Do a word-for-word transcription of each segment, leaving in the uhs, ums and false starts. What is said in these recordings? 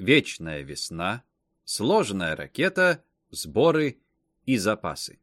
вечная весна, сложная ракета, сборы и запасы.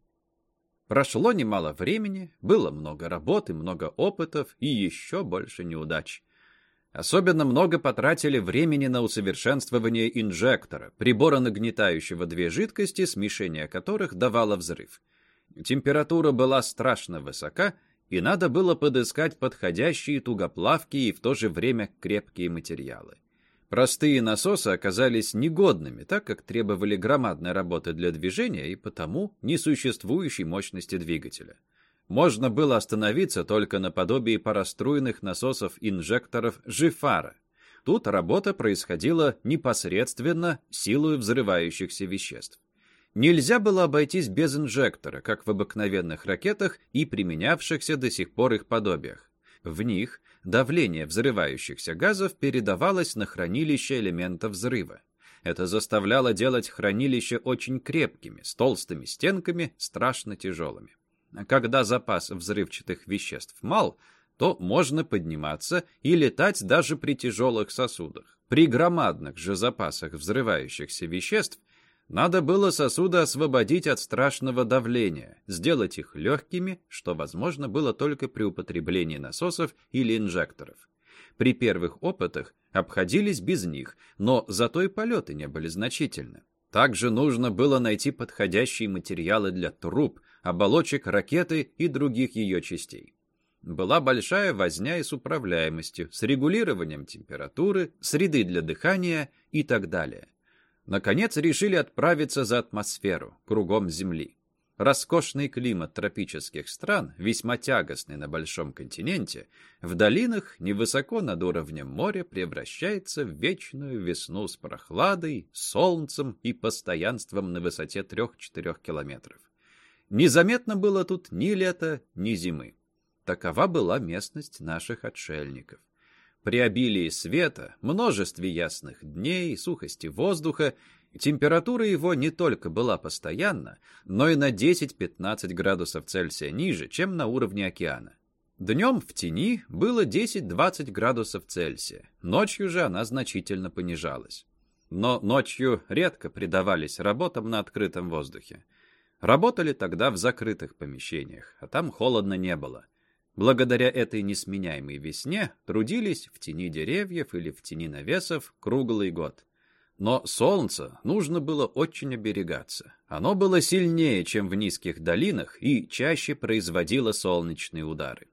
Прошло немало времени, было много работы, много опытов и еще больше неудач. Особенно много потратили времени на усовершенствование инжектора, прибора, нагнетающего две жидкости, смешение которых давало взрыв. Температура была страшно высока, и надо было подыскать подходящие тугоплавкие и в то же время крепкие материалы. Простые насосы оказались негодными, так как требовали громадной работы для движения и потому несуществующей мощности двигателя. Можно было остановиться только на подобии пароструйных насосов-инжекторов Жифара. Тут работа происходила непосредственно силой взрывающихся веществ. Нельзя было обойтись без инжектора, как в обыкновенных ракетах и применявшихся до сих пор их подобиях. В них давление взрывающихся газов передавалось на хранилище элементов взрыва. Это заставляло делать хранилища очень крепкими, с толстыми стенками, страшно тяжелыми. Когда запас взрывчатых веществ мал, то можно подниматься и летать даже при тяжелых сосудах. При громадных же запасах взрывающихся веществ надо было сосуды освободить от страшного давления, сделать их легкими, что возможно было только при употреблении насосов или инжекторов. При первых опытах обходились без них, но зато и полеты не были значительны. Также нужно было найти подходящие материалы для труб, оболочек ракеты и других ее частей. Была большая возня и с управляемостью, с регулированием температуры, среды для дыхания и так далее. Наконец решили отправиться за атмосферу, кругом Земли. Роскошный климат тропических стран, весьма тягостный на большом континенте, в долинах, невысоко над уровнем моря, превращается в вечную весну с прохладой, солнцем и постоянством на высоте трех-четырех километров. Незаметно было тут ни лета, ни зимы. Такова была местность наших отшельников. При обилии света, множестве ясных дней, сухости воздуха, температура его не только была постоянна, но и на десять-пятнадцать градусов Цельсия ниже, чем на уровне океана. Днем в тени было десять-двадцать градусов Цельсия, ночью же она значительно понижалась. Но ночью редко предавались работам на открытом воздухе. Работали тогда в закрытых помещениях, а там холодно не было. Благодаря этой несменяемой весне трудились в тени деревьев или в тени навесов круглый год. Но солнца нужно было очень оберегаться. Оно было сильнее, чем в низких долинах, и чаще производило солнечные удары.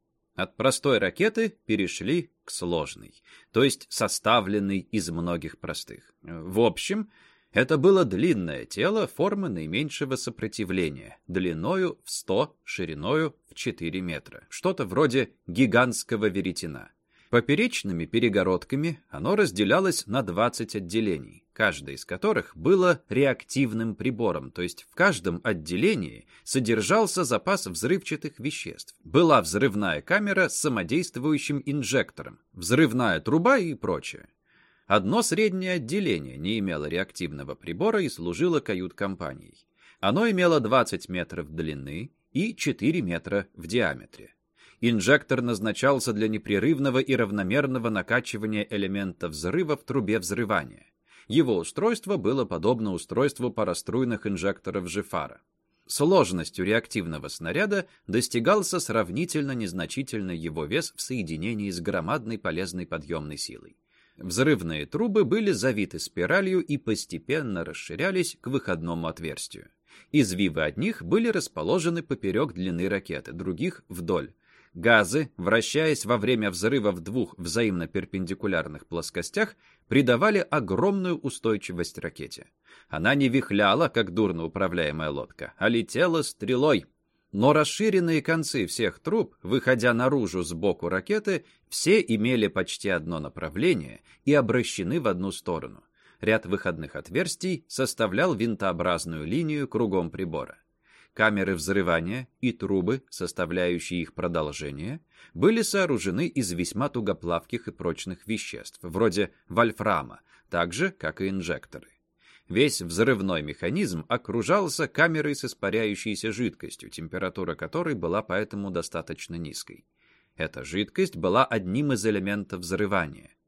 От простой ракеты перешли к сложной, то есть составленной из многих простых. В общем, это было длинное тело формы наименьшего сопротивления, длиною в сто, шириною в четыре метра, что-то вроде гигантского веретена. Поперечными перегородками оно разделялось на двадцать отделений, каждое из которых было реактивным прибором, то есть в каждом отделении содержался запас взрывчатых веществ. Была взрывная камера с самодействующим инжектором, взрывная труба и прочее. Одно среднее отделение не имело реактивного прибора и служило кают-компанией. Оно имело двадцать метров длины и четыре метра в диаметре. Инжектор назначался для непрерывного и равномерного накачивания элемента взрыва в трубе взрывания. Его устройство было подобно устройству пароструйных инжекторов Жифара. Сложностью реактивного снаряда достигался сравнительно незначительный его вес в соединении с громадной полезной подъемной силой. Взрывные трубы были завиты спиралью и постепенно расширялись к выходному отверстию. Извивы от них были расположены поперек длины ракеты, других — вдоль. Газы, вращаясь во время взрыва в двух взаимно перпендикулярных плоскостях, придавали огромную устойчивость ракете. Она не вихляла, как дурно управляемая лодка, а летела стрелой. Но расширенные концы всех труб, выходя наружу сбоку ракеты, все имели почти одно направление и обращены в одну сторону. Ряд выходных отверстий составлял винтообразную линию кругом прибора. Камеры взрывания и трубы, составляющие их продолжение, были сооружены из весьма тугоплавких и прочных веществ, вроде вольфрама, так же, как и инжекторы. Весь взрывной механизм окружался камерой с испаряющейся жидкостью, температура которой была поэтому достаточно низкой. Эта жидкость была одним из элементов взрывания.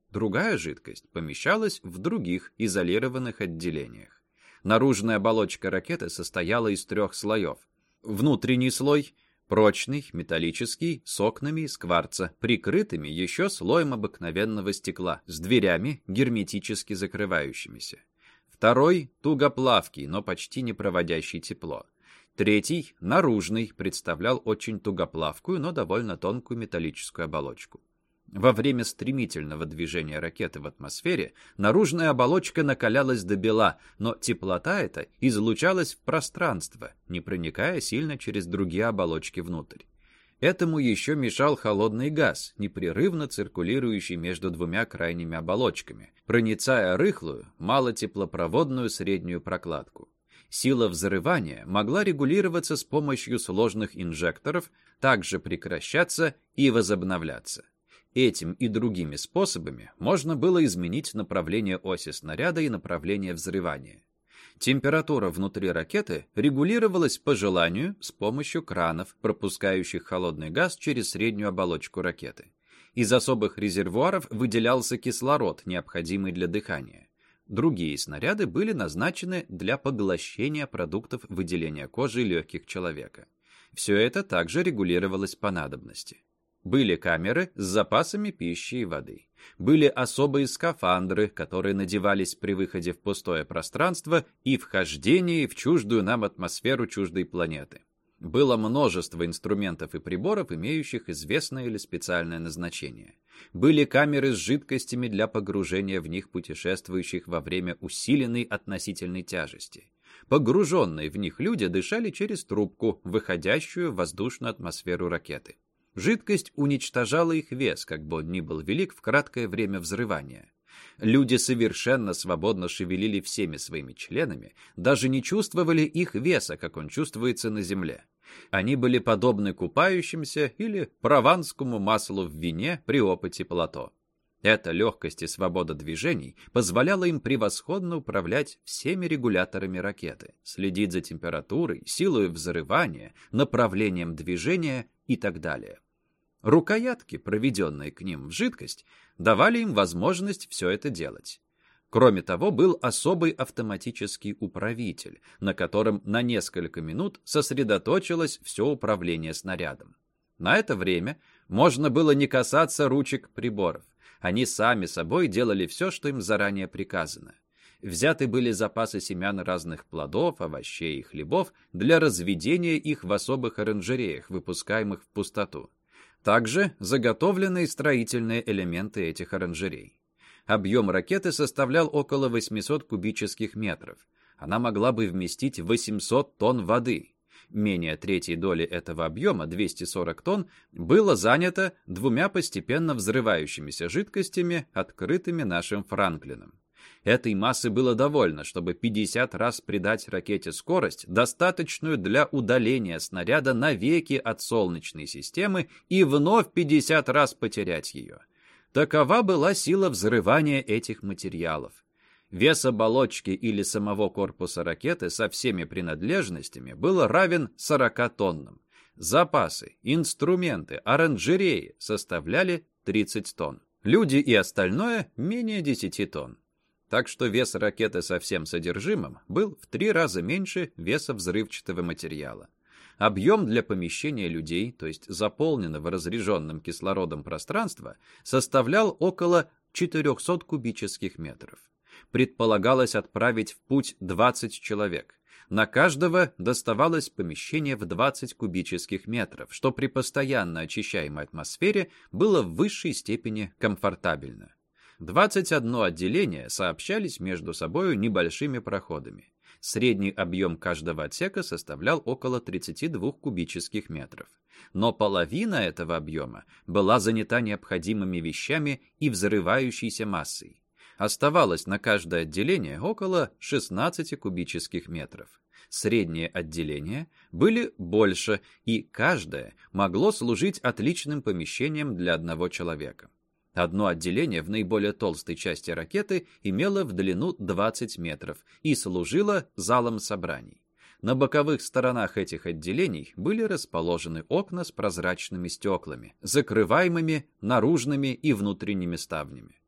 Другая жидкость помещалась в других изолированных отделениях. Наружная оболочка ракеты состояла из трех слоев. Внутренний слой – прочный, металлический, с окнами из кварца, прикрытыми еще слоем обыкновенного стекла, с дверями, герметически закрывающимися. Второй – тугоплавкий, но почти не проводящий тепло. Третий, наружный, представлял очень тугоплавкую, но довольно тонкую металлическую оболочку. Во время стремительного движения ракеты в атмосфере наружная оболочка накалялась до бела, но теплота эта излучалась в пространство, не проникая сильно через другие оболочки внутрь. Этому еще мешал холодный газ, непрерывно циркулирующий между двумя крайними оболочками, проницая рыхлую, малотеплопроводную среднюю прокладку. Сила взрывания могла регулироваться с помощью сложных инжекторов, также прекращаться и возобновляться. Этим и другими способами можно было изменить направление оси снаряда и направление взрывания. Температура внутри ракеты регулировалась по желанию с помощью кранов, пропускающих холодный газ через среднюю оболочку ракеты. Из особых резервуаров выделялся кислород, необходимый для дыхания. Другие снаряды были назначены для поглощения продуктов выделения кожи и легких человека. Все это также регулировалось по надобности. Были камеры с запасами пищи и воды. Были особые скафандры, которые надевались при выходе в пустое пространство и вхождении в чуждую нам атмосферу чуждой планеты. Было множество инструментов и приборов, имеющих известное или специальное назначение. Были камеры с жидкостями для погружения в них путешествующих во время усиленной относительной тяжести. Погруженные в них люди дышали через трубку, выходящую в воздушную атмосферу ракеты. Жидкость уничтожала их вес, как бы он ни был велик, в краткое время взрывания. Люди совершенно свободно шевелили всеми своими членами, даже не чувствовали их веса, как он чувствуется на земле. Они были подобны купающимся или прованскому маслу в вине при опыте Плато. Эта легкость и свобода движений позволяла им превосходно управлять всеми регуляторами ракеты, следить за температурой, силой взрывания, направлением движения и так далее. Рукоятки, проведенные к ним в жидкость, давали им возможность все это делать. Кроме того, был особый автоматический управитель, на котором на несколько минут сосредоточилось все управление снарядом. На это время можно было не касаться ручек приборов. Они сами собой делали все, что им заранее приказано. Взяты были запасы семян разных плодов, овощей и хлебов для разведения их в особых оранжереях, выпускаемых в пустоту. Также заготовлены строительные элементы этих оранжерей. Объем ракеты составлял около восемьсот кубических метров. Она могла бы вместить восемьсот тонн воды. Менее третьей доли этого объема, двести сорок тонн, было занято двумя постепенно взрывающимися жидкостями, открытыми нашим Франклином. Этой массы было довольно, чтобы пятьдесят раз придать ракете скорость, достаточную для удаления снаряда навеки от Солнечной системы и вновь пятьдесят раз потерять ее. Такова была сила взрывания этих материалов. Вес оболочки или самого корпуса ракеты со всеми принадлежностями был равен сорока тоннам. Запасы, инструменты, оранжереи составляли тридцать тонн. Люди и остальное менее десяти тонн. Так что вес ракеты со всем содержимым был в три раза меньше веса взрывчатого материала. Объем для помещения людей, то есть заполненного разряженным кислородом пространства, составлял около четырехсот кубических метров. Предполагалось отправить в путь двадцать человек. На каждого доставалось помещение в двадцать кубических метров, что при постоянно очищаемой атмосфере было в высшей степени комфортабельно. двадцать одно отделение сообщались между собой небольшими проходами. Средний объем каждого отсека составлял около тридцати двух кубических метров. Но половина этого объема была занята необходимыми вещами и взрывающейся массой. Оставалось на каждое отделение около шестнадцати кубических метров. Средние отделения были больше, и каждое могло служить отличным помещением для одного человека. Одно отделение в наиболее толстой части ракеты имело в длину двадцать метров и служило залом собраний. На боковых сторонах этих отделений были расположены окна с прозрачными стеклами, закрываемыми наружными и внутренними ставнями.